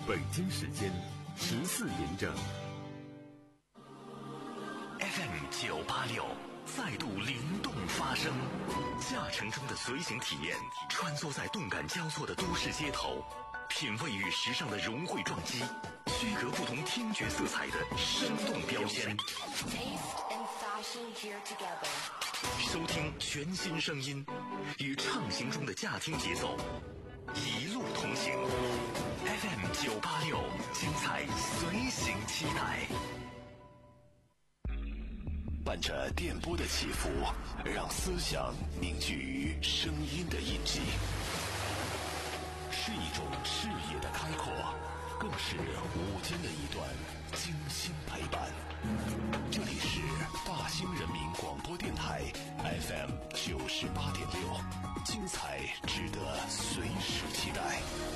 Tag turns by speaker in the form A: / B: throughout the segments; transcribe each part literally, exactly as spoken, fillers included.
A: 北京时间十四点整。
B: F M 九八六再度灵动发声，驾乘中的随行体验，穿梭在动感交错的都市街头，品味与时尚的融汇撞击，区隔不同听觉色彩的生动标签。收听全新声音，与畅行中的驾听节奏，一路同行。F M 九八六，精彩随行期待。伴着电波的起伏，让思想凝聚于声音的印记，是一种视野的开阔，更是午间的一段精心陪伴。这里是大兴人民广播电台 F M 九十八点六，精彩值得随时期待。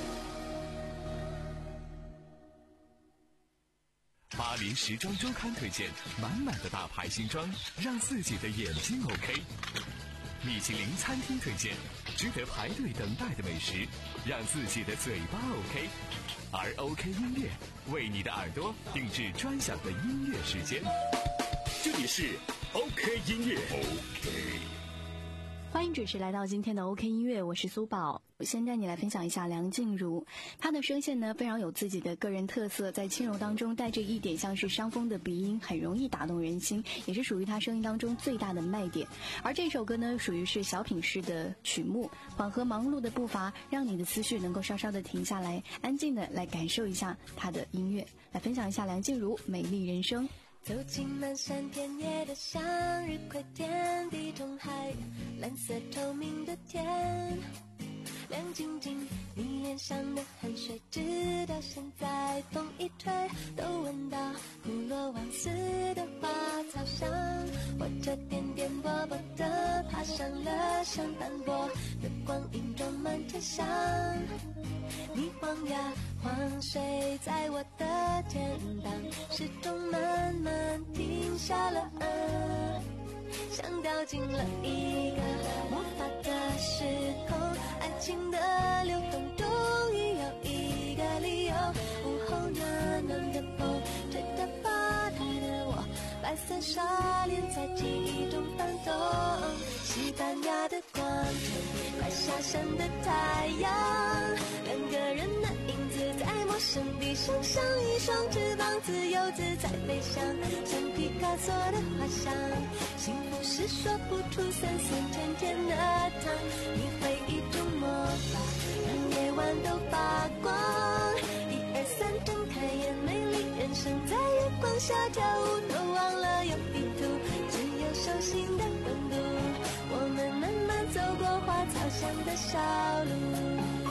C: 巴黎时装周刊推荐满满的大牌新装，让自己的眼睛 OK。米其林餐厅推荐值得排队等待的美食，让自己的嘴巴 OK。而 OK 音乐为你的耳朵定制专享的音乐时间。这里是 OK 音乐 OK。
D: 欢迎准时来到今天的 OK 音乐，我是苏宝。我先带你来分享一下梁静茹，她的声线呢非常有自己的个人特色，在轻柔当中带着一点像是伤风的鼻音，很容易打动人心，也是属于她声音当中最大的卖点。而这首歌呢属于是小品式的曲目，缓和忙碌的步伐，让你的思绪能够稍稍的停下来，安静的来感受一下她的音乐。来分享一下梁静茹《美丽人生》。
E: 走进漫山遍野的向日葵天地中海，蓝色透明的天，亮晶晶，你脸上的汗水直到现在风一吹都闻到胡萝卜丝的花草香。我这颠颠簸簸的爬上了山斑驳的光影装满天象，你晃呀晃睡在我的肩膀，时钟慢慢停下了啊，像掉进了一个魔法的时空，爱情的流动终于有一个理由。午后暖暖的风吹着发呆的我，白色纱帘在记忆中翻动，西班牙的广场，快下山的太阳，两个人的影子在陌生地上像一双翅膀，自由自在飞翔，像皮卡索的画像。幸福是说不出酸酸甜甜的糖，你会一种魔法让夜晚都发光。一二三睁开眼，美丽人生在月光下跳舞，都忘了有地图，只有手心的温度，我们慢慢走过花草香的小路。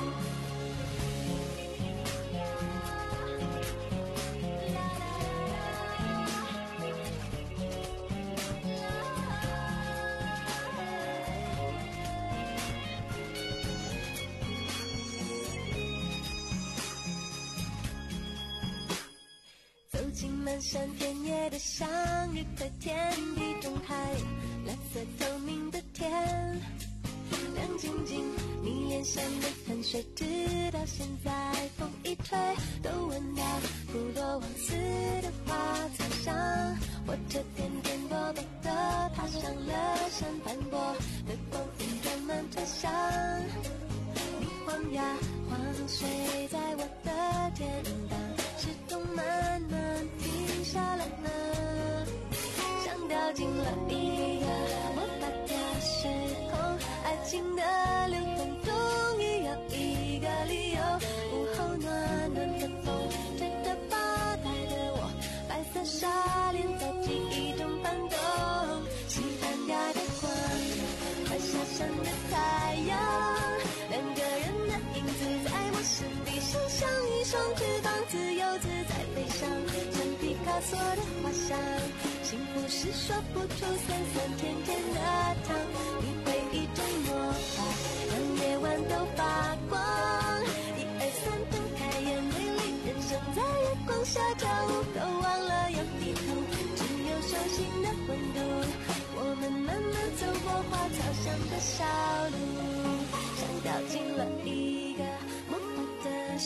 E: 漫山遍野的向日葵天地中海，蓝色透明的天，亮晶晶，你脸上的汗水直到现在风一吹都闻到胡萝卜丝的花草香。我这颠颠簸簸的爬上了山斑驳的光影装满天象，你晃呀晃睡在我的肩膀，时钟慢慢停下了呢，像掉进了一个魔法的时空，爱情的流动终于有一个理由。午后暖暖的风吹着发呆的我，白色纱帘在记忆中翻动，西班牙的广场，快下山的太阳，两个人的影子在陌生地上像一双翅膀，自由自在飞翔，像皮卡索的画像。幸福是说不出酸酸甜甜的糖，你会一种魔法让夜晚都发光。一二三睁开眼，美丽人生在月光下跳舞，都忘了有地图，只有手心的温度，我们慢慢走过花草香的小路，像掉进了一个魔法的时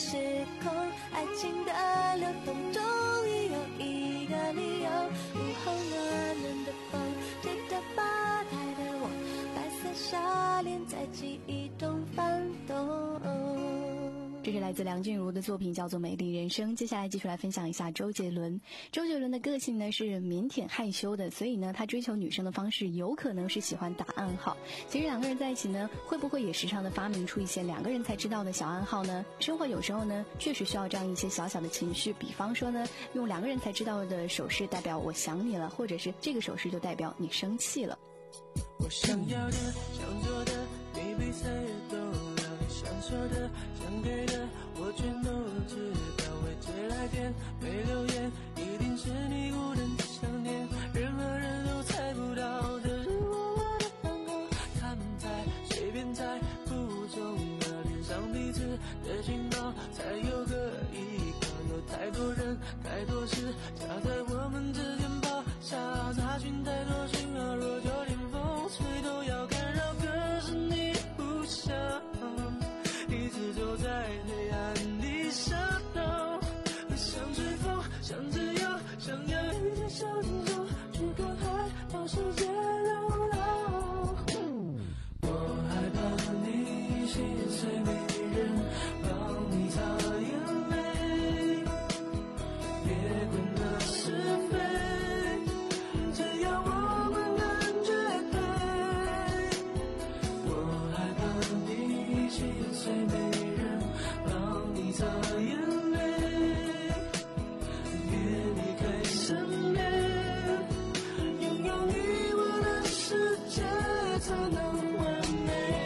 E: 时空，爱情的流动终于有一个理由。午后暖暖的风，吹着吧台的我，白色纱帘在记忆中翻动。
D: 这是来自梁静茹的作品，叫做《美丽人生》。接下来继续来分享一下周杰伦。周杰伦的个性呢是腼腆害羞的，所以呢他追求女生的方式有可能是喜欢打暗号。其实两个人在一起呢，会不会也时常的发明出一些两个人才知道的小暗号呢？生活有时候呢确实需要这样一些小小的情绪，比方说呢用两个人才知道的手势代表我想你了，或者是这个手势就代表你生气了。
F: 我想要的想做的你比谁都了，想说的想给的我全都知道，未接来电没留言，一定是你孤单的想念，任何人都猜不到这是我的暗号，他们猜随便猜不重要，连上彼此的心包才有个依靠，有太多人太多事夹在我们之间跑，想要查询太多讯号，若就连风吹都要干扰，可是你不想一直走在黑暗里闪耀，想追风想自由，想要一只小金手去跟海到世界流浪，我害怕你心碎没人帮你擦眼泪，别管那是非，只要我们感觉对，我害怕你心碎没人帮你擦眼泪，别离开身边，拥有你我的世界才能完美。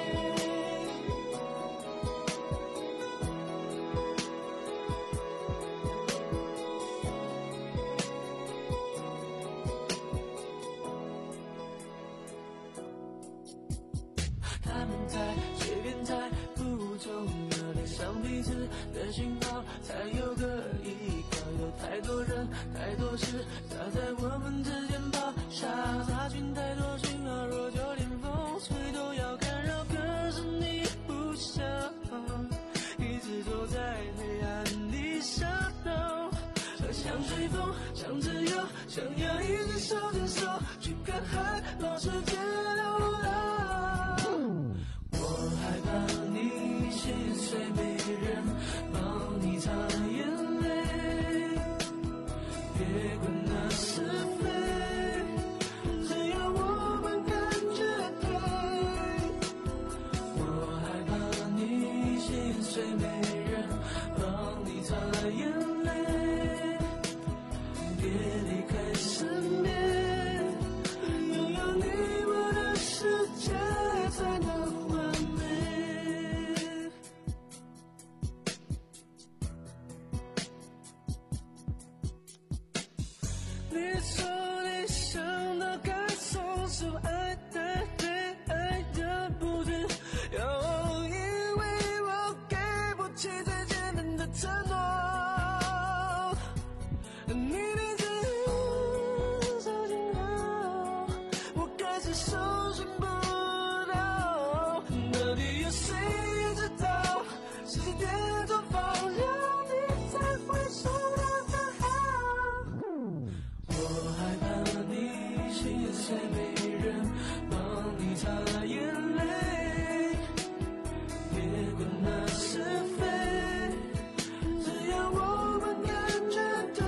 F: 他们猜随便猜不重要，连上彼此的心包才有个依靠，有太多人太多事夹在我们之间跑，傻查询太多讯号，若就连风吹都要干扰，可是你不想一直走在黑暗里闪耀，想追风想自由，想要一只手牵手去看海老世界流浪，我害怕你心碎没人帮你擦眼泪，别管那是非，只要我们感觉对，我害怕你心碎没人帮你擦眼泪，别离开身边，拥有你我的世界才能完美。你说你想的感受是爱的对爱的不对，又因为我给不起最简单的承诺，你闭着眼手紧靠，我开始手寻不到，到底有谁知道世界变做方向，你才会收到答案，我害怕你心碎没人帮你擦眼泪，别管那是非，只要我们感觉对，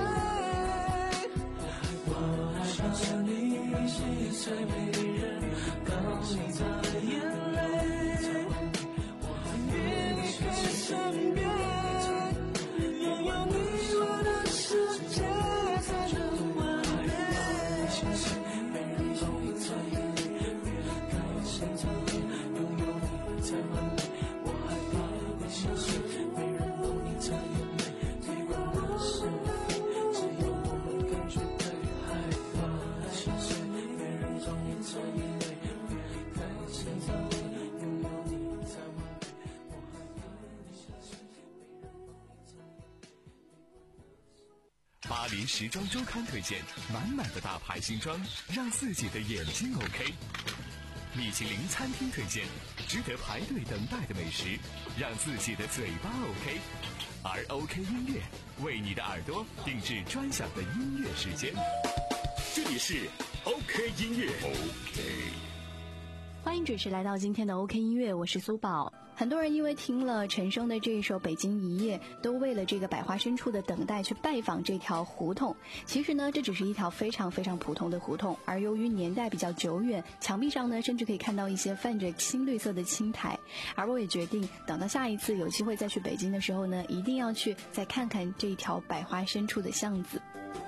F: 我害怕你心碎没人帮你擦眼泪，别离开身边，拥有你我的世界才能完美。没人帮你擦眼泪，别离开现场，拥有你才完美。我害怕你心碎，没人帮你擦眼泪，别管那是非，只有我们感觉对。害怕你心碎，没人帮你擦眼泪，别离开现场，拥有你才完美。我害怕你心碎，没人帮你擦眼泪。
C: 巴黎时装周刊推荐，满满的大牌新装，让自己的眼睛 OK。 米其林餐厅推荐，值得排队等待的美食，让自己的嘴巴 OK。而 OK 音乐为你的耳朵定制专享的音乐时间。
B: 这里是 OK 音乐 OK。
D: 欢迎准时来到今天的 OK 音乐，我是苏宝。很多人因为听了陈升的这一首《北京一夜》，都为了这个百花深处的等待去拜访这条胡同。其实呢，这只是一条非常非常普通的胡同，而由于年代比较久远，墙壁上呢甚至可以看到一些泛着青绿色的青苔。而我也决定，等到下一次有机会再去北京的时候呢，一定要去再看看这一条百花深处的巷子。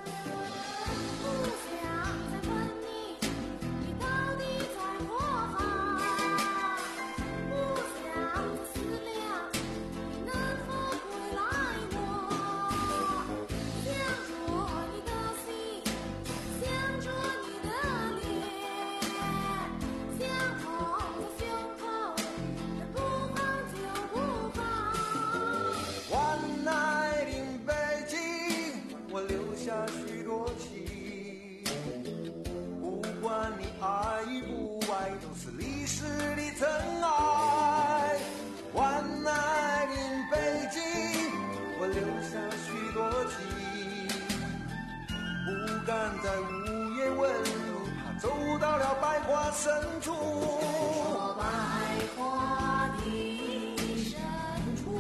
G: 在午夜问路，怕走到了百花深处。
E: 说百花的深处，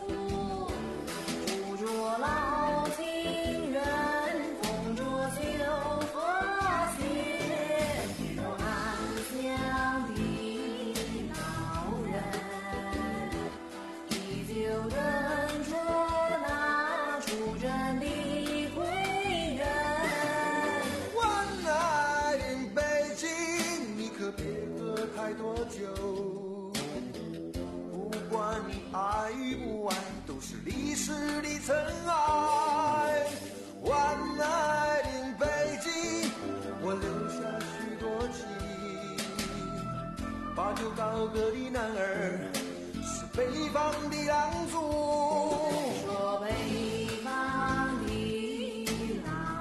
E: 住着老情人，风着秋和雪，有安详的老人，依旧等着那出征的
G: 太多酒，不管你爱与不爱，都是历史的尘埃。万爱林北京，我留下许多情。把酒高歌的男儿，是北方的狼族。
E: 说北方的狼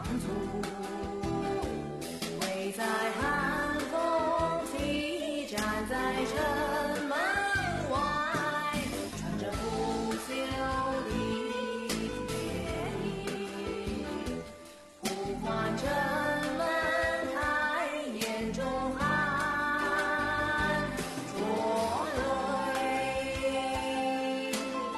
E: 族，会在寒风起站在城门外，穿着不朽的铁衣，呼唤城门开，眼中含着泪。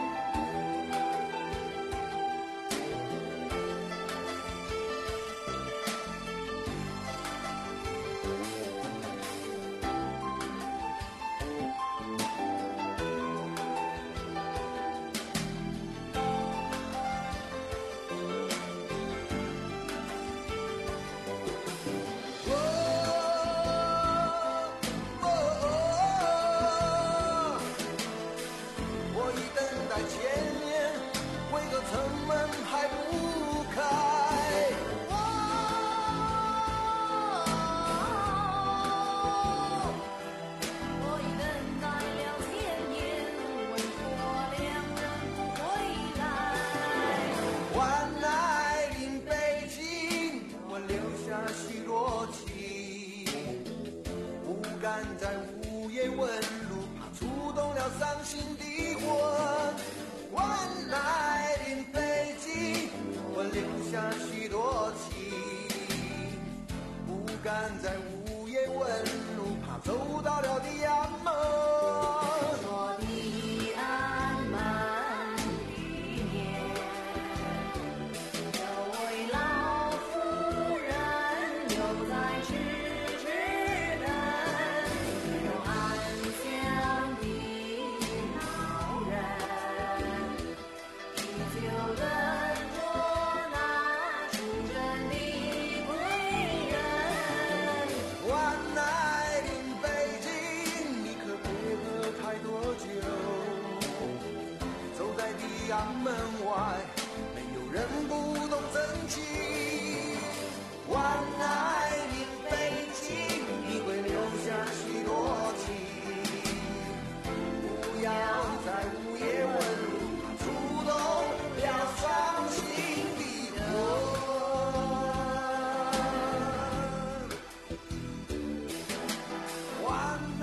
G: 伤心的魂，万来临北京，我留下许多情，不敢在午夜问路，怕走到了地安门。
E: 说地安门里面，有位老妇人留在痴痴等，有安详的老人，依旧等着那出征的归人。
G: 万来临北京，你可别喝太多酒，走在地安门外，没有人不懂真情。万来临北京，你会留下许多情，不要在午夜问路，触动了伤心的魂。万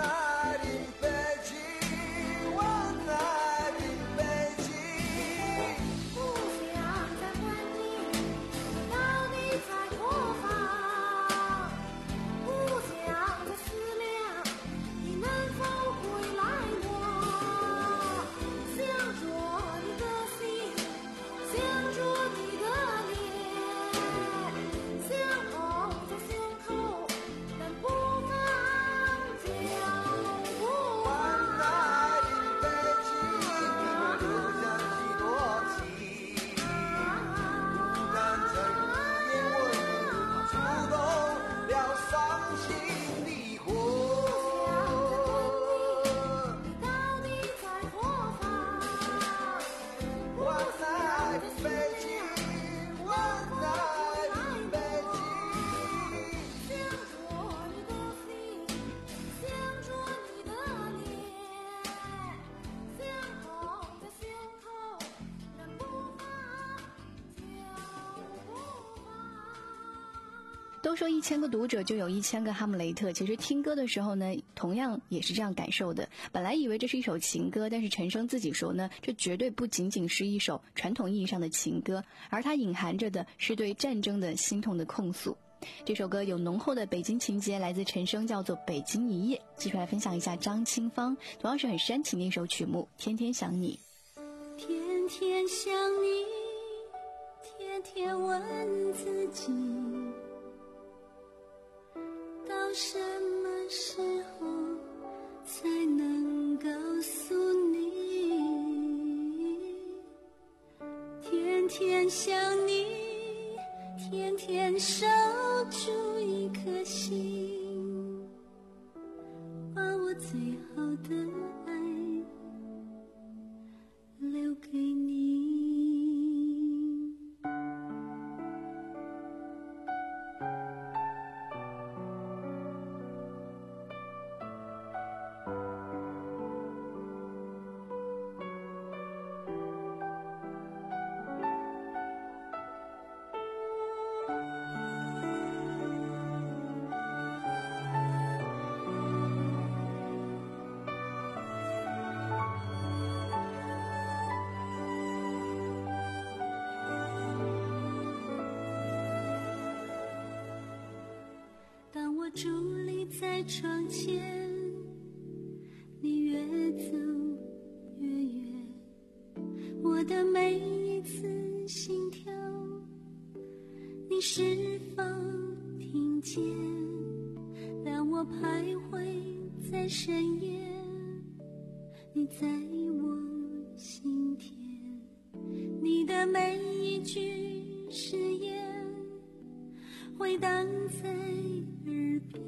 D: 都说一千个读者就有一千个哈姆雷特，其实听歌的时候呢，同样也是这样感受的。本来以为这是一首情歌，但是陈升自己说呢，这绝对不仅仅是一首传统意义上的情歌，而它隐含着的是对战争的心痛的控诉。这首歌有浓厚的北京情节，来自陈升，叫做《北京一夜》。继续来分享一下张清芳，同样是很煽情的一首曲目《天天想你》。
E: 天天想你，天天问自己，到什么时候才能告诉你？天天想你，天天守住一颗心，把我最好的爱留给你。伫立在窗前，你越走越远，我的每一次心跳，你是否听见？当我徘徊在深夜，你在我心田，你的每一句誓言回荡在耳边，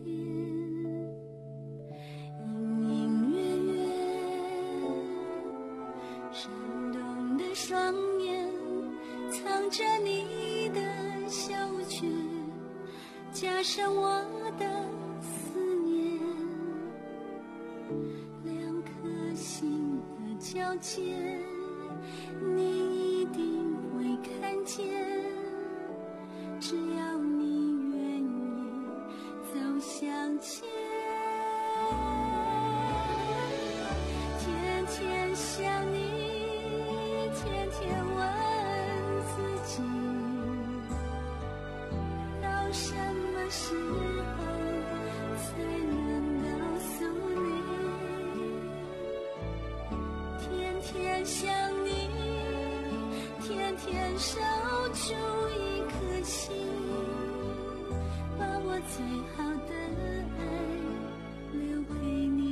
E: 隐隐约约，闪动的双眼藏着你的小圈，加深我的思念，两颗心的交界，你一定会看见，只要你愿意走向前。天天想你，天天问自己，到什么时候才能告诉你？天天想你，天天守住一颗心，把我最好的爱留给你。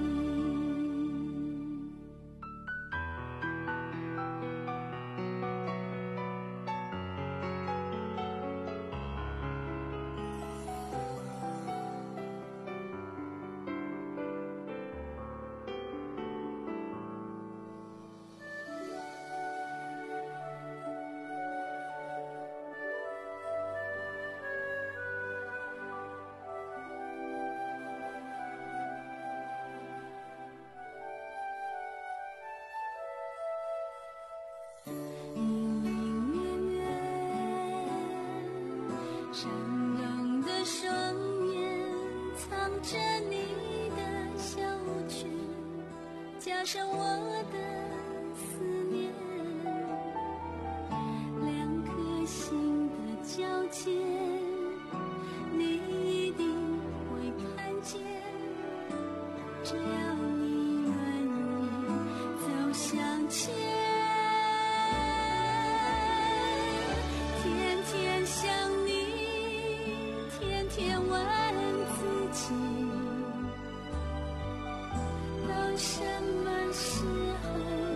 E: 闪动的双眼藏着你的小圈，加上我的思念，两颗心的交界，你一定会看见，只要你愿意走向前。天天想你，天天问自己，到什么时候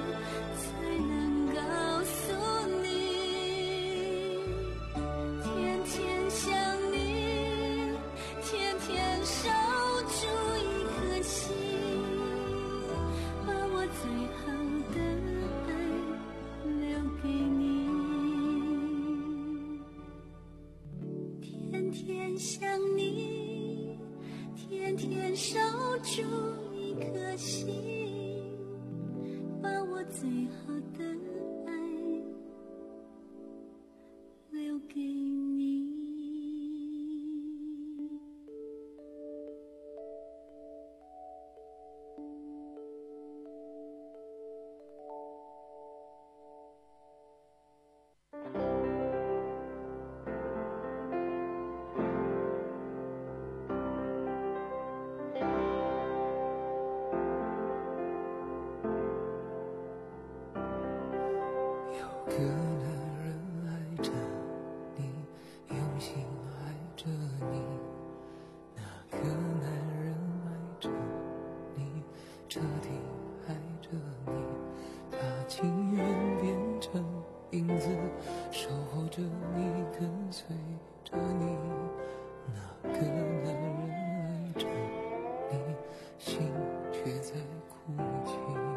F: 个男人爱着你，用心爱着你，那个男人爱着你，彻底爱着你，他情愿变成影子，守候着你，跟随着你，那个男人爱着你，心却在哭泣。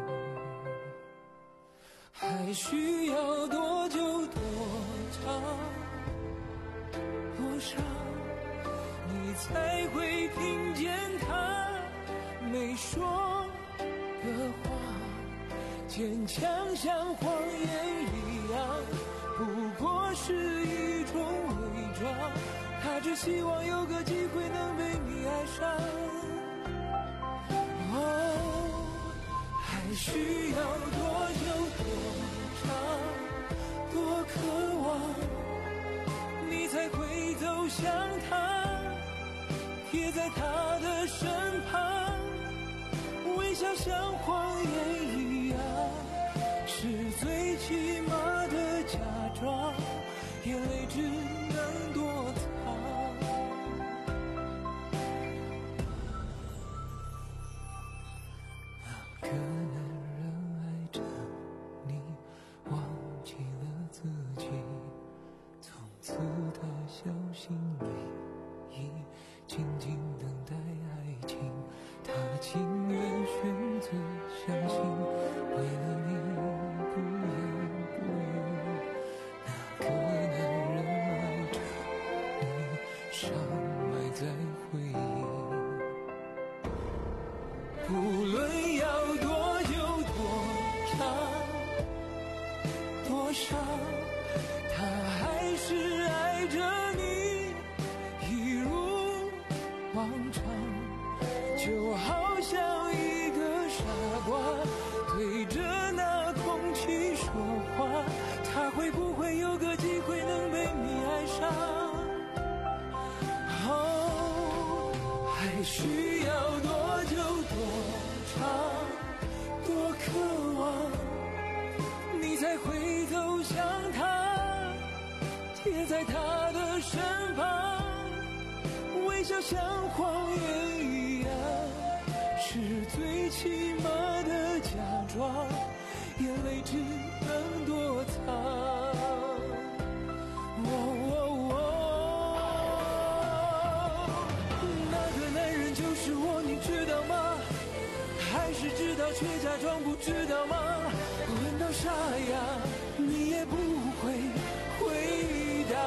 F: 还需要多久多长多少，你才会听见他没说的话，坚强像谎言一样，不过是一种伪装，他只希望有个机会能被你爱上。哦，还需要多久多长多渴望，你才会走向他，贴在他的身旁，微笑像谎言一样，是最起码的假装，眼泪只能躲藏。那个男人爱着你，忘记了自己，从此他小心翼翼，静静等待爱情，他情愿选择相信，为了你不言不语。那个男人爱着你，伤埋在回忆，不论要多久多长多少，他还是爱着你，一如往常，就好像一个傻瓜对着那空气说话，他会不会有个机会能被你爱上？哦，还需要多久多长多渴望，你才会走向他，贴在他的身旁，微笑像谎言一样，是最起码的假装，眼泪只能躲藏。哦哦哦，那个男人就是我，你知道吗？还是知道却假装不知道吗？问到沙哑，你也不会回答。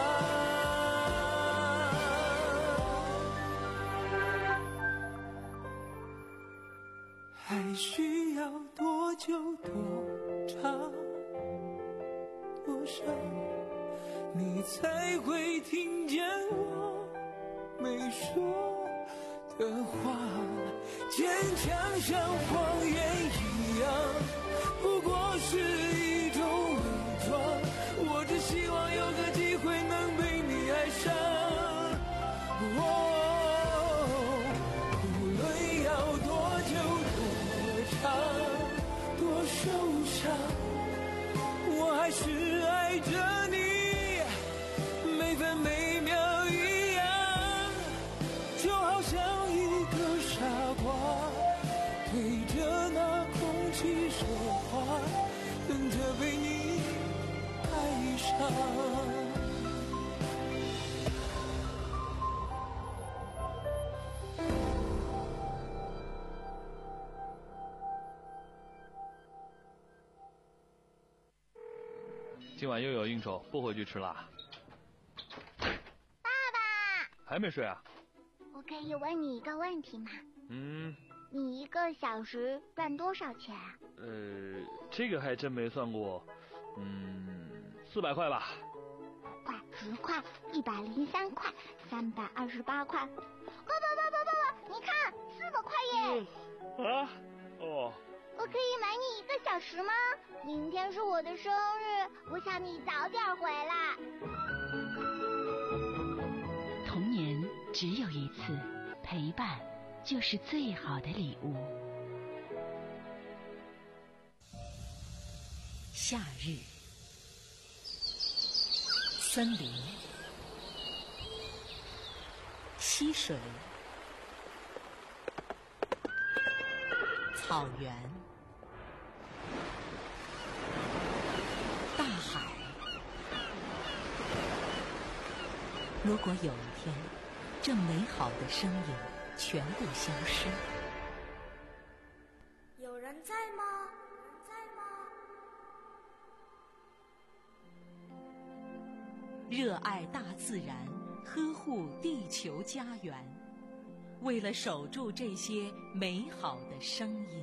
F: 还需要多久多长多少，你才会听见我没说的话，坚强像谎言一样，不过是一种伪装，我只希望有个机会能被你爱上。哦，无论要多久多长多受伤，我还是爱着你，每分每秒一样，就好像一个傻瓜对着那空气说话，等着被你爱上。
H: 今晚又有应酬，不回去吃啦。
I: 爸爸，
H: 还没睡啊？
I: 我可以问你一个问题吗？
H: 嗯。
I: 你一个小时赚多少钱啊？
H: 呃，这个还真没算过。嗯，四百块吧。
I: 五块、十块、一百零三块、三百二十八块。爸爸爸爸爸爸，你看，四百块耶！
H: 嗯、啊？哦。
I: 我可以买你一个小时吗？明天是我的生日，我想你早点回来。
J: 童年只有一次，陪伴就是最好的礼物。夏日，
K: 森林、溪水、草原、大海。如果有一天，这美好的声音全部消失，
L: 有人在吗？在吗？
K: 热爱大自然，呵护地球家园，为了守住这些美好的声音。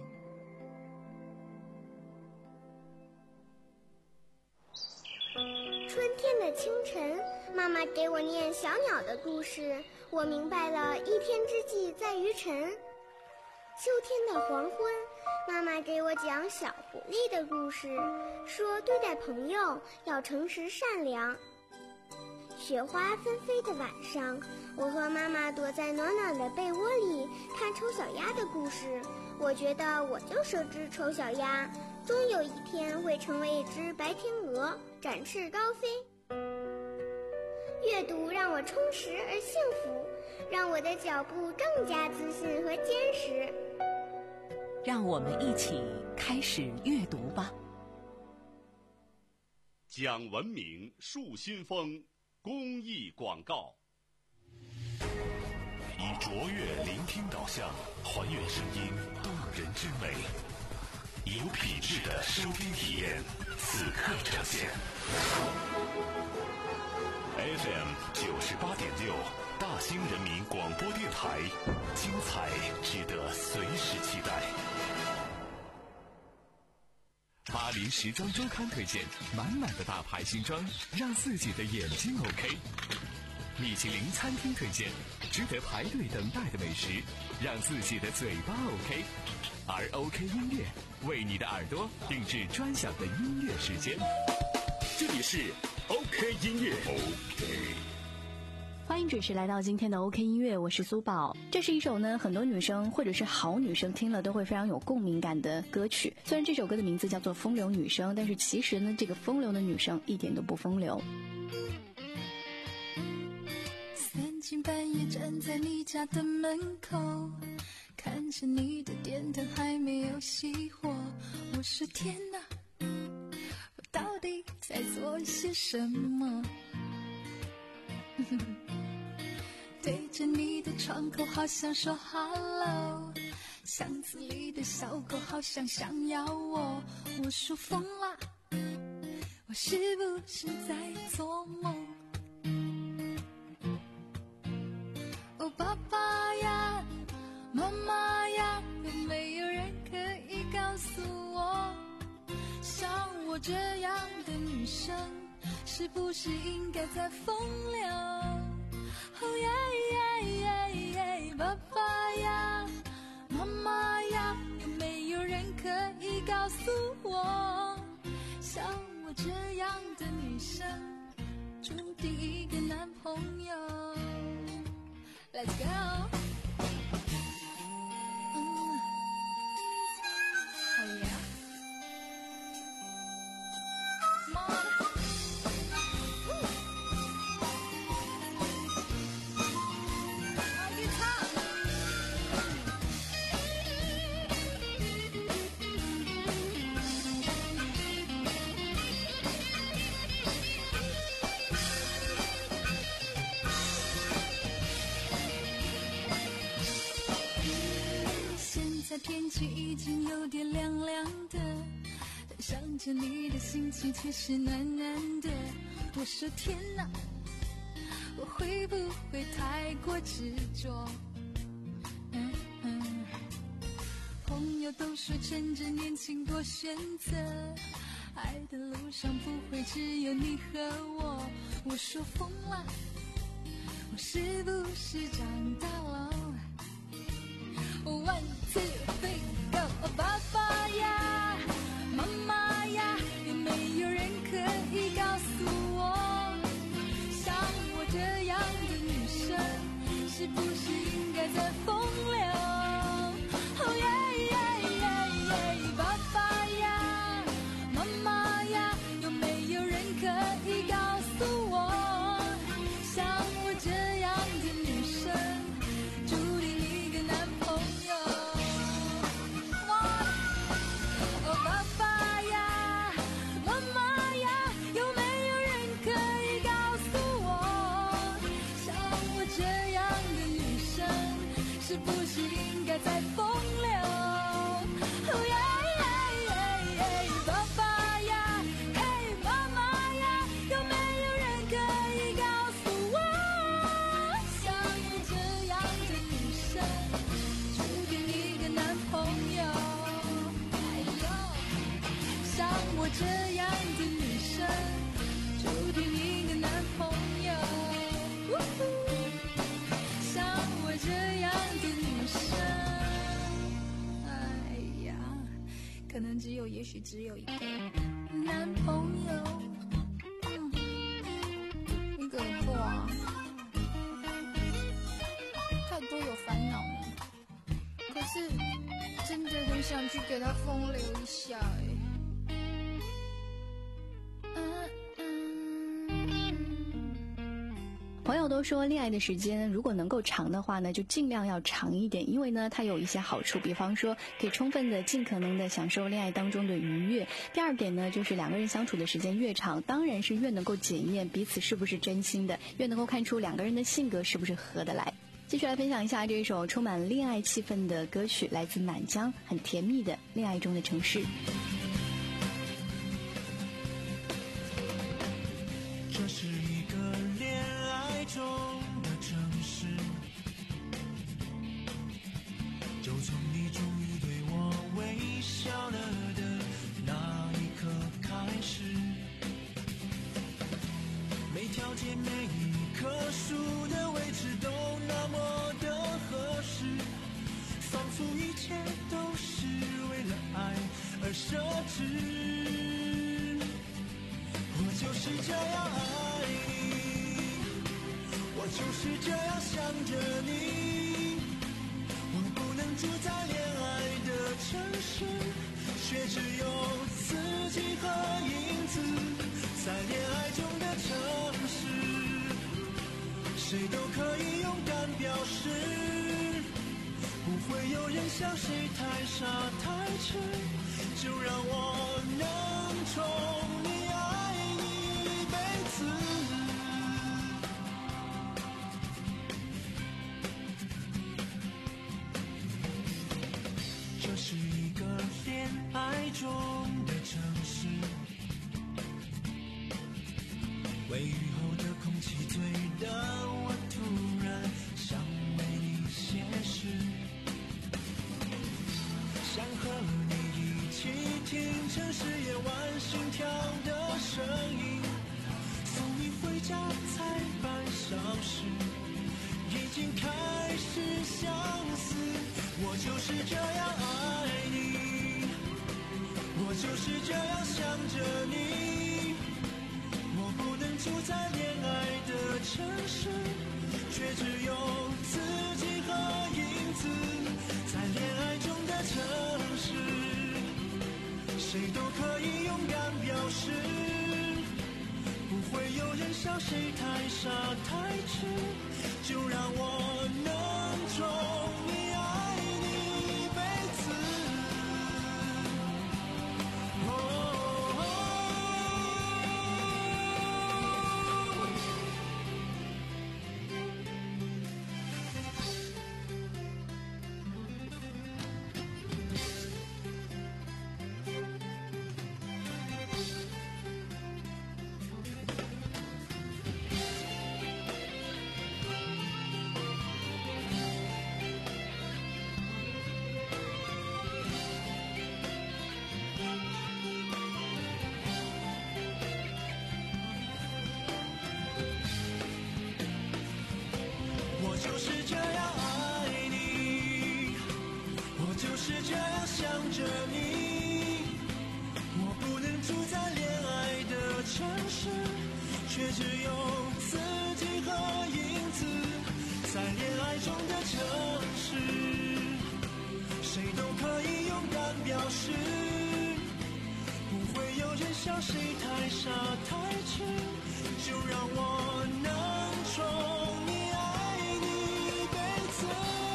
I: 春天的清晨，妈妈给我念小鸟的故事，我明白了一天之计在于晨。秋天的黄昏，妈妈给我讲小狐狸的故事，说对待朋友要诚实善良。雪花纷飞的晚上，我和妈妈躲在暖暖的被窝里看丑小鸭的故事，我觉得我就是只丑小鸭，终有一天会成为一只白天鹅，展翅高飞。阅读让我充实而幸福，让我的脚步更加自信和坚实。
K: 让我们一起开始阅读吧。
A: 讲文明树新风公益广告。
B: 以卓越聆听导向，还原声音动人之美，有品质的收听体验，此刻呈现。F M 九十八点六，大兴人民广播电台，精彩值得随时期待。
C: 巴黎时装周刊推荐满满的大牌新装，让自己的眼睛 OK。米其林餐厅推荐值得排队等待的美食，让自己的嘴巴 OK。而 OK 音乐为你的耳朵定制专享的音乐时间。
B: 这里是 OK 音乐 OK。
D: 欢迎准时来到今天的 OK 音乐，我是苏宝。这是一首呢，很多女生或者是好女生听了都会非常有共鸣感的歌曲。虽然这首歌的名字叫做《风流女生》，但是其实呢，这个风流的女生一点都不风流。
M: 三更半夜站在你家的门口，看着你的电灯还没有熄火，我说天哪，我到底在做些什么？对着你的窗口好想说 hello， 巷子里的小狗好像想要我，我说疯了，我是不是在做梦？哦，爸爸呀，妈妈呀，有没有人可以告诉我，像我这样的女生是不是应该在风流？哦耶耶耶耶，爸爸呀，妈妈呀，有没有人可以告诉我，像我这样的女生注定一个男朋友。 Let's go。天气已经有点凉凉的，但想着你的心情却是暖暖的。我说天哪，我会不会太过执着？嗯嗯，朋友都说趁着年轻多选择，爱的路上不会只有你和我。我说疯了，我是不是长大了？ One two three go， 哦，爸爸呀，妈妈呀，有没有人可以告诉我，像我这样的女生，是不是应该在风流？哦耶耶耶耶，爸爸呀，妈妈呀，有没有人可以告诉我， 听一个男朋友，像我这样的女生，哎呀，可能只有，也许只有一个男朋友，嗯，一个也够啊，太多有烦恼了，可是真的很想去给他风流一下哎。
D: 朋友都说恋爱的时间如果能够长的话呢，就尽量要长一点，因为呢它有一些好处，比方说可以充分的尽可能的享受恋爱当中的愉悦。第二点呢，就是两个人相处的时间越长，当然是越能够检验彼此是不是真心的，越能够看出两个人的性格是不是合得来。继续来分享一下这首充满恋爱气氛的歌曲，来自满江，很甜蜜的恋爱中的城市。
F: 这是一个恋爱中的城市，就从你终于对我微笑了的那一刻开始，每条街每一棵树的位置都那么的合适，仿佛一切都是为了爱而设置。我就是这样爱你，我就是这样想着你，我不能住在恋爱的城市，却只有自己和影子，在恋爱中的城市，谁都可以勇敢表示，不会有人笑谁太傻太痴，就让我能宠你爱你一辈子。这是一个恋爱中的城市，微雨后的空气醉得我突然想为你写诗，想和你一起听城市夜晚心跳的声音，送你回家才半小时，已经开始相思。我就是这样爱你，我就是这样想着你，我不能住在恋爱的城市，却只有自己和影子，在恋爱中的城市，谁都可以勇敢表示，不会有人笑谁太傻太痴，就让我能宠你爱你一辈子。哦我就是这样爱你，我就是这样想着你，我不能住在恋爱的城市，却只有自己和影子，在恋爱中的城市，谁都可以勇敢表示，不会有人笑谁太傻太痴，就让我能宠你爱你一辈子。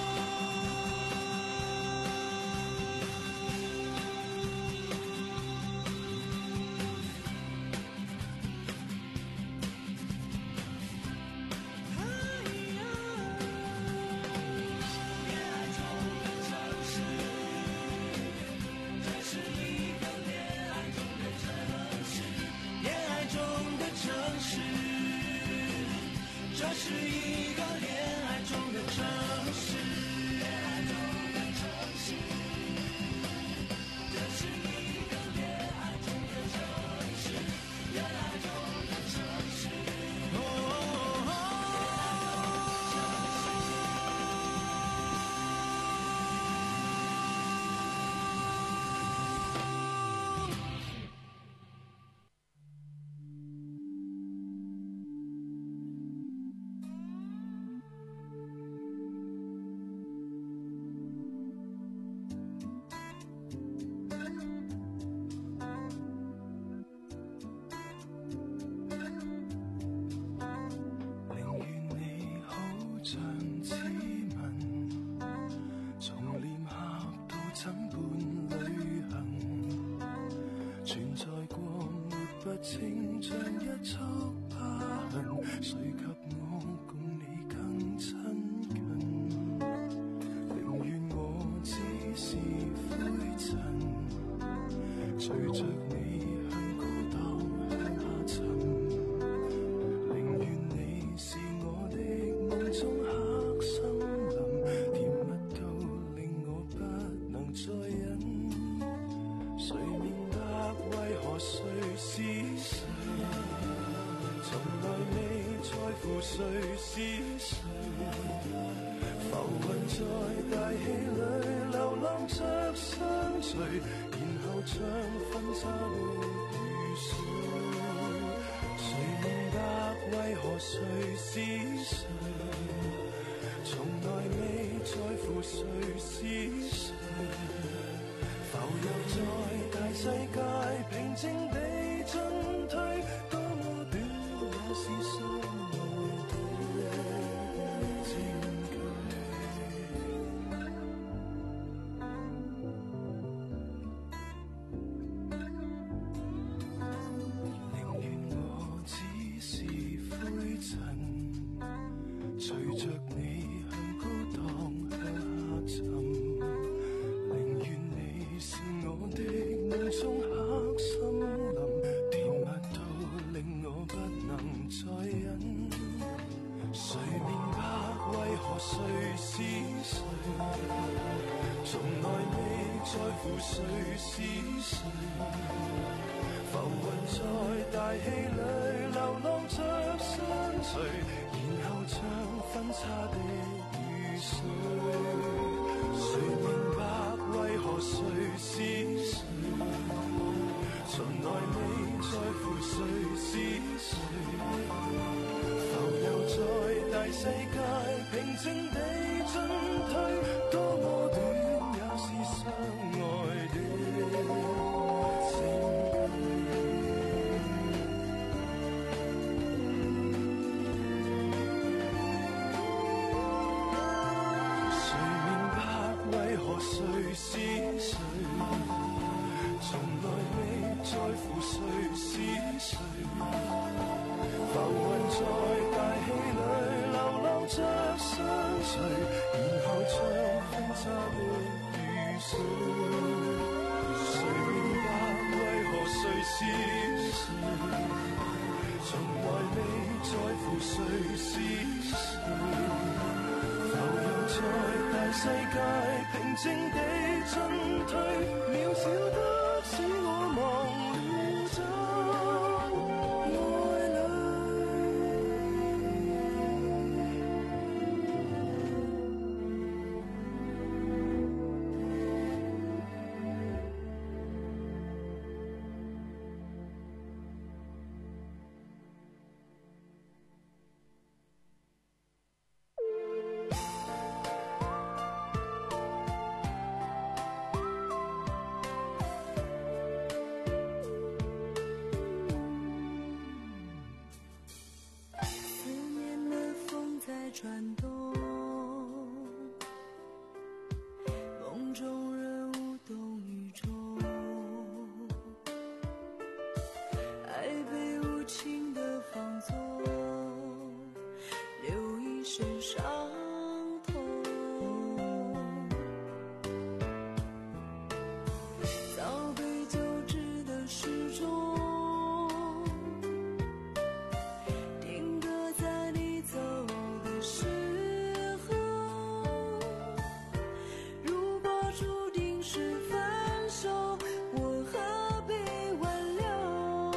F: 这是一个恋爱中的城市，恋爱中的城市，这是一个恋爱中的城市，恋爱中的城市。 谁给我共你更亲近？宁愿我只是灰尘，随着你向高档向下沉。宁愿你是我的梦中黑森林，甜蜜到令我不能再忍。谁明白为何谁是谁？从来未在乎谁是谁。浮云在大气里流浪着相随，然後將分岔的雨水。誰明白為何誰是誰？從來未在乎誰是誰。浮游在大世界，平靜地進退，多麼短也是相愛的證據。寧願我只是灰塵，隨着你向高檔向下沉。我的夢中黑森林，甜蜜到令我不能再忍。誰明白為何誰是誰？從來未在乎誰是誰。浮雲在大氣裏流浪着相隨，然後將分岔的雨水。誰明白為何誰是誰？從來未在乎誰是誰。浮游在大世界，平靜地進退，多麼短也是相愛的證誰是誰？從來未在乎誰是誰。浮雲在大氣裏流浪着相隨，然後將分岔的雨水。誰明白為何誰是誰？從來未在乎誰是誰。在大世界，平靜地進退，渺小得使我忘了真愛侶。转动，梦中人无动于衷，爱被无情的放纵，留一身伤痛。早被救治的时钟，定格在你走时候，如果注定是分手，我何必挽留？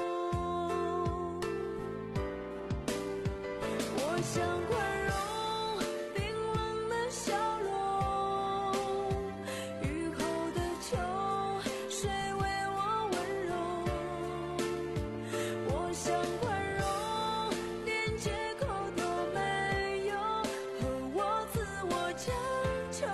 F: 我想宽容冰冷的笑容，雨后的秋，谁为我温柔？我想宽容连借口都没有，和我自我强求。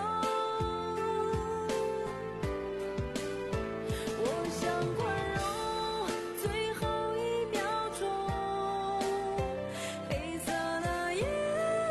F: 我想宽容最后一秒钟，黑色的夜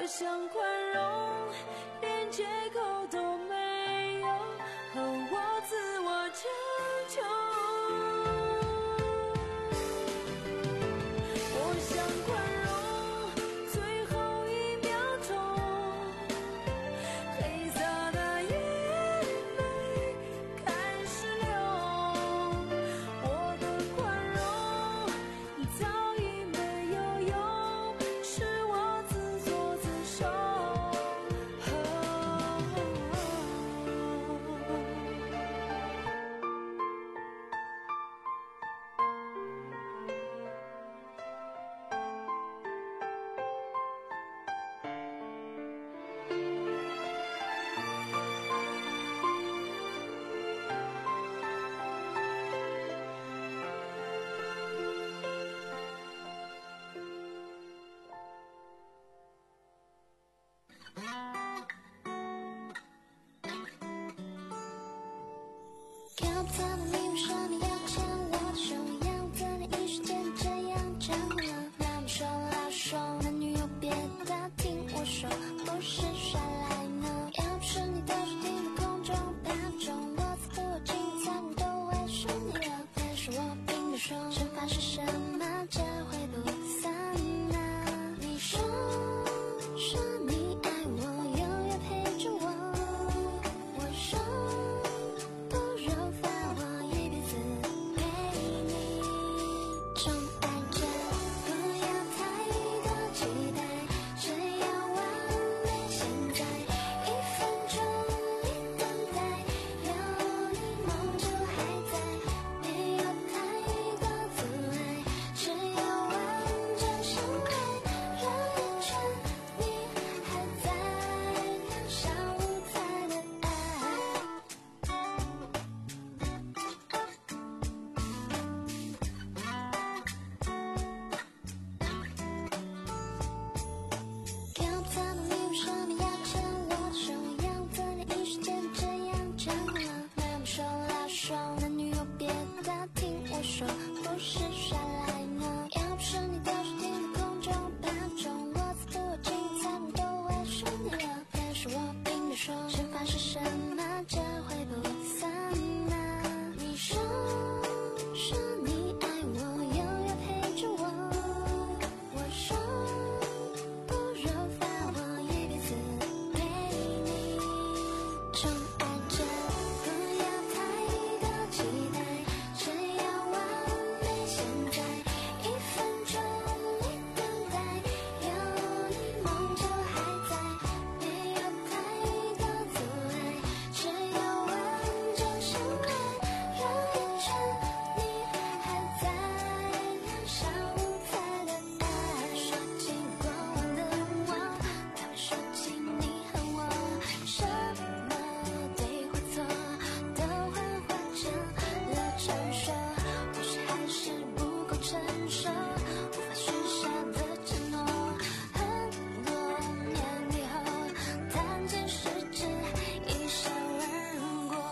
F: 想宽容，连借口都没有，和我自我强求。我想宽容，最后一秒钟，黑色的眼泪开始流。我的宽容早已没有用，是我自作自受。
E: 看他们明明说你要牵我的手，样子你一时间这样讲了。他们说老说男女有别的，听我说不是耍赖呢。要不是你的手停在空中半钟，我才不会精彩，我都会说你了。但是我并没说惩罚是什么，这会不散啊。你说说你爱我，永远陪着我，我说不如放我一辈子陪你宠爱着，不要太多期待，只要完美现在，一分钟一等待，有你梦就还在，没有太多阻碍，只要完整相爱，绕一圈你还在，两小无猜的爱。看他们明明说你要牵我的手，样子你一时间这样讲了。他们说老说男女有别的，听我说不是耍赖呢。要不是你的手停在空中半钟，我才不会精彩，我都会说你了。但是我并没说惩罚是什么，这会不散啊。你说说你爱我，永远陪着我，我说不如放我一辈子陪你宠爱着，不要太多期待，只要完美现在，一分钟一等待，有你梦就还在，没有太多阻碍，只要完整相爱，绕一圈你还在，两小无猜的爱。说起过往的我，他们说起你和我，什么对或错都幻化成了传说，或许还是不够成熟，无法许下的承诺，很多年以后弹尽时至，一笑而过。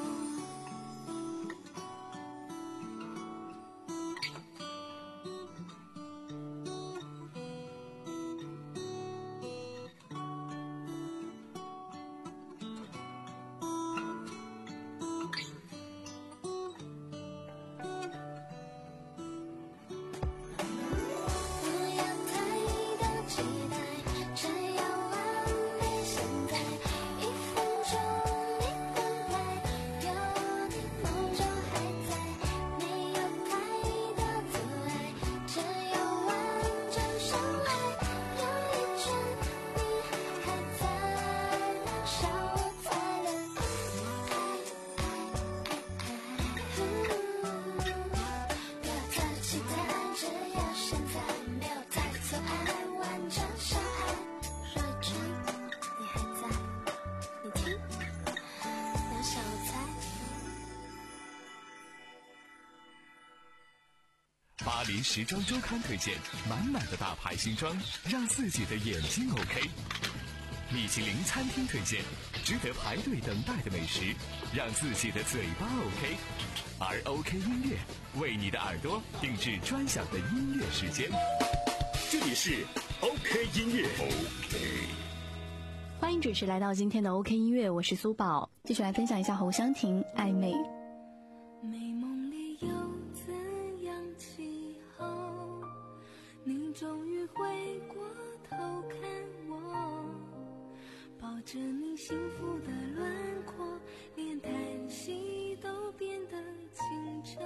E: 不要太多期待，只要完美现在，一分钟一等待，有你梦就还在，没有太多阻碍，只要完整相爱，绕一圈你还在，两小无猜的爱爱爱爱爱。不要太期待，只要现在，没有太多阻碍，完整相爱，绕一圈你还在，你听，两小无猜。
C: 巴黎时装周刊推荐满满的大牌新装，让自己的眼睛 OK。米其林餐厅推荐值得排队等待的美食，让自己的嘴巴 OK。而 OK 音乐为你的耳朵定制专享的音乐时间。这里是
A: OK 音乐。
B: OK。
D: 欢迎准时来到今天的 OK 音乐，我是苏宝，继续来分享一下侯湘婷《暧昧》。
M: 美梦里有怎样气候？你终于回过头看我，抱着你幸福的轮廓，连叹息都变得清澈。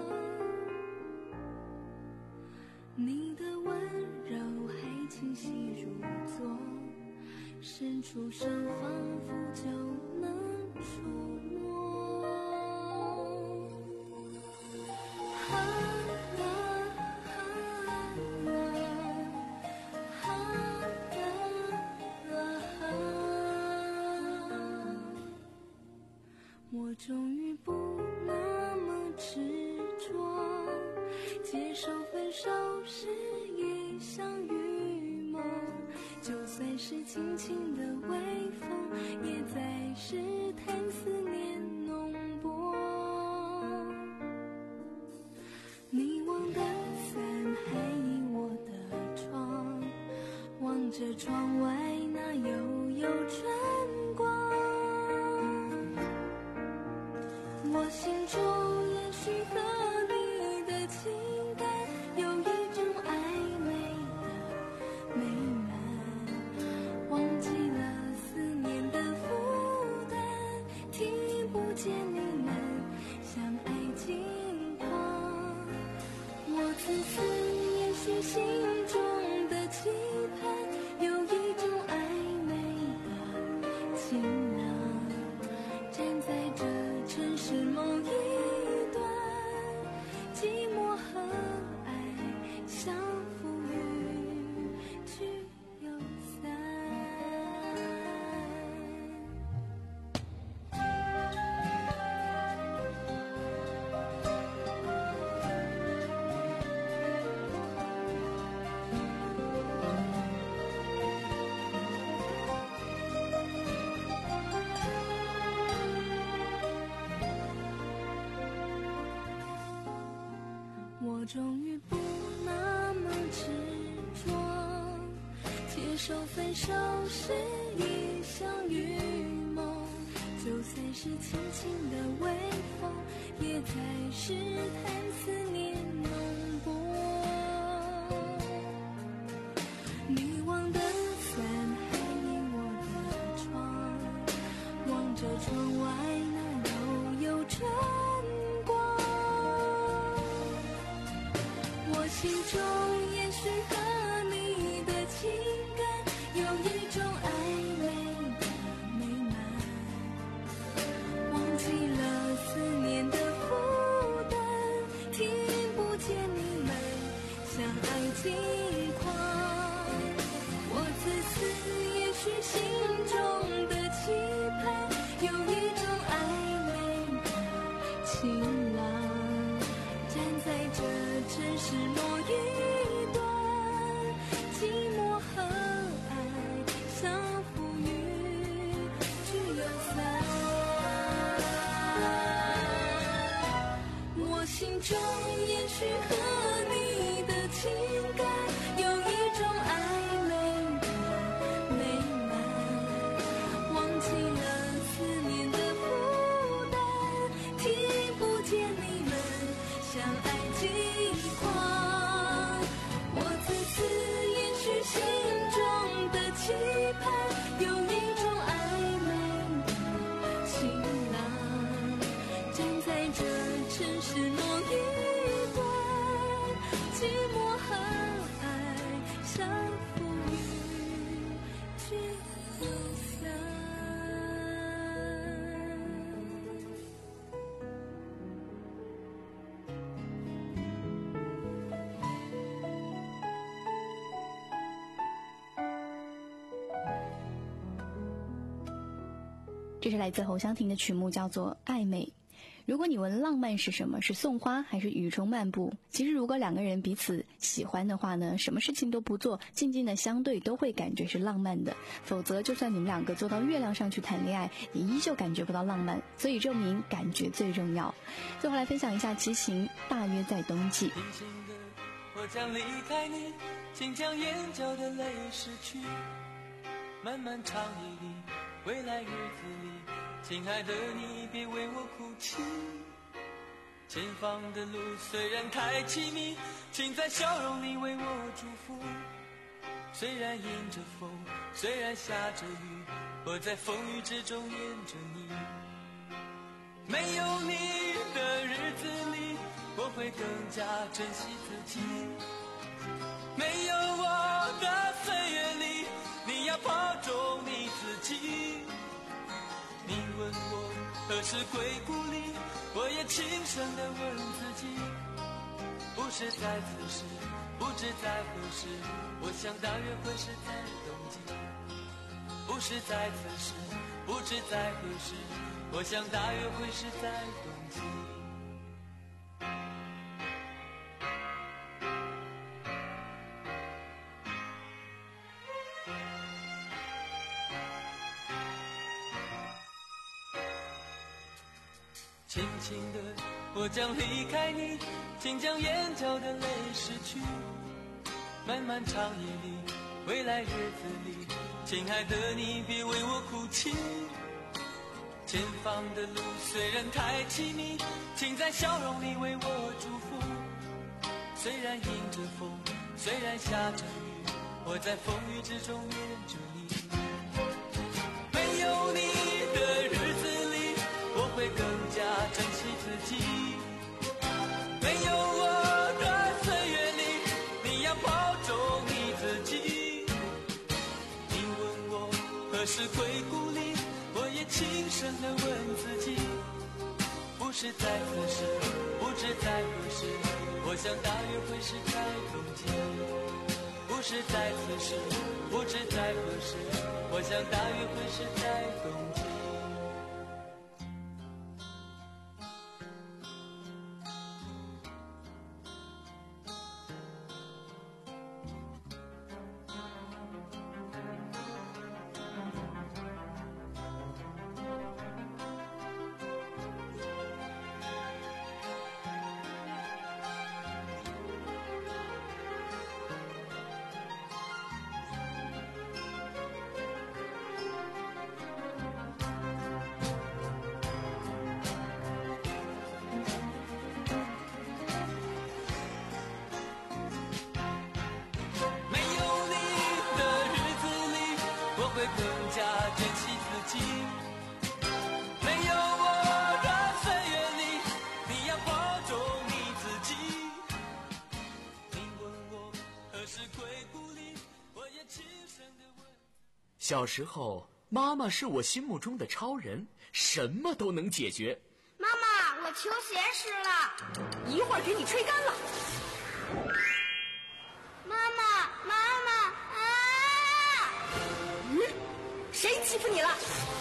M: 你的温柔还清晰如昨，伸出手仿佛就能触摸。啊啊啊啊啊啊！我终于不那么执着，接受分手是一场预谋，就算是轻轻的微风，也在试探思念浓薄。你忘的伞还倚我的窗，望着窗外那悠悠春光。我心中也许和你的情感有一种暧昧的美满，忘记了思念的负担，听不见你们相爱近况。我自私，也许心中的期盼有一种暧昧的晴朗，站在这城市某一端，寂寞和爱相扶与聚又散。我终于不那么执着，接受分手是一场预谋，就算是轻轻的微风，也在试探思念浓薄。你忘的伞还倚我的窗，望着窗外那悠悠春光。我心中也许和你的情感有一种暧昧的美满，忘记了思念的负担，听不见你们相爱近况。我自私，也许心中的期盼有一种暧昧的晴朗，站在这城市某一端，寂寞和爱相扶与聚又散。我心中也许和你的情感有一种暧昧的美满，忘记了思念的负担，听不见你们相爱近况。我自私，也许心中的期盼有一种暧昧的晴朗，站在这城市某一端，寂寞和爱相扶与聚又散。
D: 这是来自侯湘婷的曲目，叫做《暧昧》。如果你问浪漫是什么，是送花还是雨中漫步？其实如果两个人彼此喜欢的话呢，什么事情都不做，静静的相对，都会感觉是浪漫的。否则就算你们两个坐到月亮上去谈恋爱，也依旧感觉不到浪漫。所以证明感觉最重要。最后来分享一下齐秦《大约在冬季》。
F: 会我将离开你，请将眼角的泪拭去。漫漫长夜里，未来日子里，亲爱的你别为我哭泣。前方的路虽然太凄迷，请在笑容里为我祝福。虽然迎着风，虽然下着雨，我在风雨之中念着你。没有你的日子里，我会更加珍惜自己。没有我的岁月里，你要保重你自己。你问我何时归故里，我也轻声地问自己。不是在此时，不知在何时，我想大约会是在冬季。不是在此时，不知在何时，我想大约会是在冬季。轻轻的，我将离开你，请将眼角的泪拭去。漫漫长夜里，未来日子里，亲爱的你别为我哭泣。前方的路虽然太凄迷，请在笑容里为我祝福。虽然迎着风，虽然下着雨，我在风雨之中念着你。没有你的日子里，我会更加珍惜自己。没有我的岁月里，你要保重你自己。你问我何时归故里，我也轻声地问自己。不是在此时，不知在何时，我想大约会是在冬季。不是在此时，不知在何时，我想大约会是在冬季。会更加珍惜自己。没有我的岁月里，你要保重你自己。你问我何时归故里，我也轻声地问。
C: 小时候，妈妈是我心目中的超人，什么都能解决。
I: 妈妈，我球鞋湿了，
K: 一会儿给你吹干了。
I: 妈妈，妈妈啊！
K: 嗯，谁欺负你了？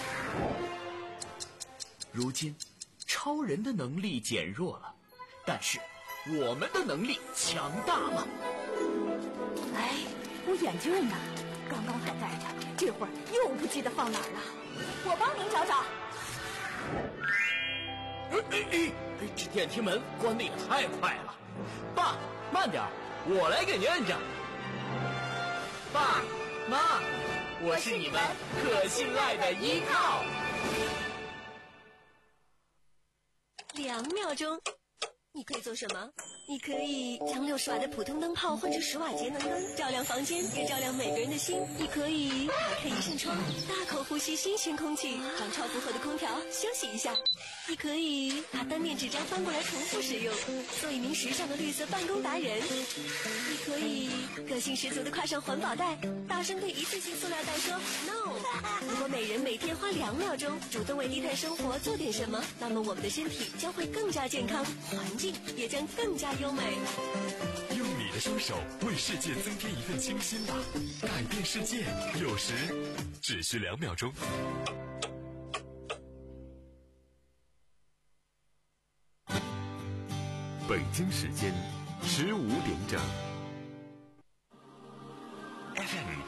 C: 如今，超人的能力减弱了，但是我们的能力强大了。
K: 哎，我眼镜呢？刚刚还在着，这会儿又不记得放哪儿了。我帮您找找。
C: 哎哎哎！这电梯门关得也太快了。爸，慢点，我来给您摁着。爸妈，我是你们可信赖的依靠。
N: 两秒钟，你可以做什么？你可以将六十瓦的普通灯泡换成十瓦节能灯，照亮房间，也照亮每个人的心。你可以打开一扇窗，大口呼吸新鲜空气，让超负荷的空调休息一下。你可以把单面纸张翻过来重复使用，做一名时尚的绿色办公达人。你可以个性十足的挎上环保袋，大声对一次性塑料袋说 no。 如果每人每天花两秒钟主动为低碳生活做点什么，那么我们的身体将会更加健康，环境也将更加优美。
B: 用你的双手为世界增添一份清新吧，改变世界有时只需两秒钟。北京时间十五点整。F M